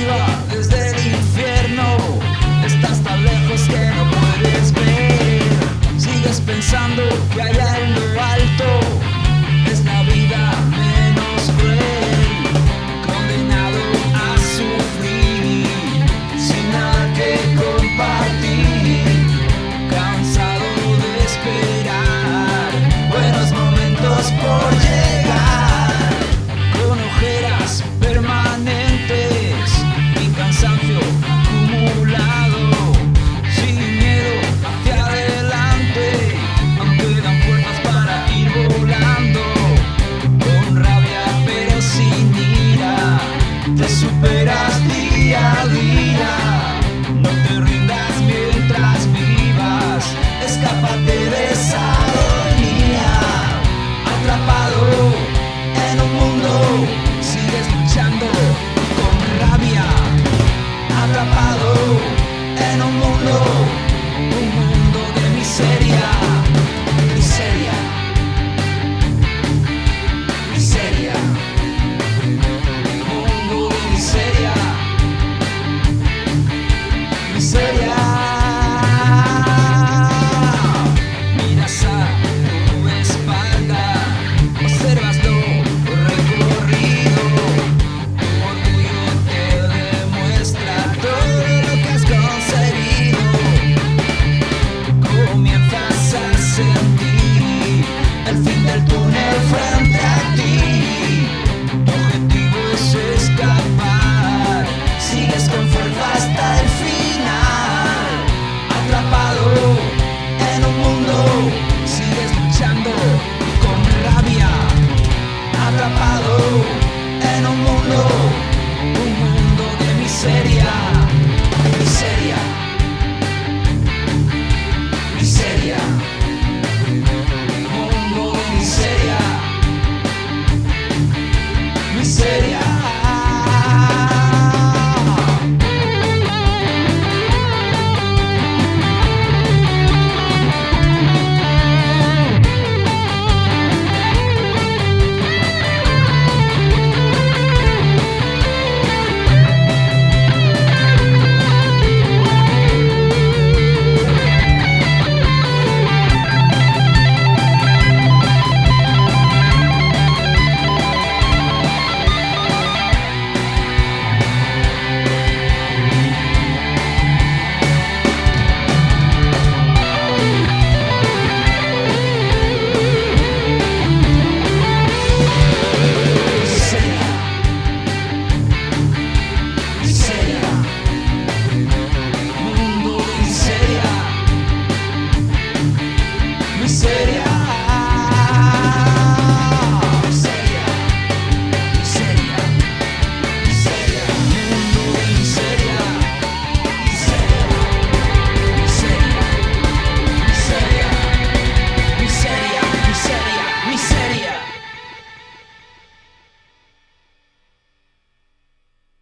arriba, desde el infierno. Estás tan lejos que no puedes ver. Sigues pensando que allá en lo alto es la vida menos cruel. Condenado a sufrir, sin nada que compartir. Cansado de esperar buenos momentos por llegar. Con ojeras permanentes y cansancio acumulado. Sin miedo hacia adelante, aún quedan fuerzas para ir volando. Con rabia pero sin ira, te superas día a día. No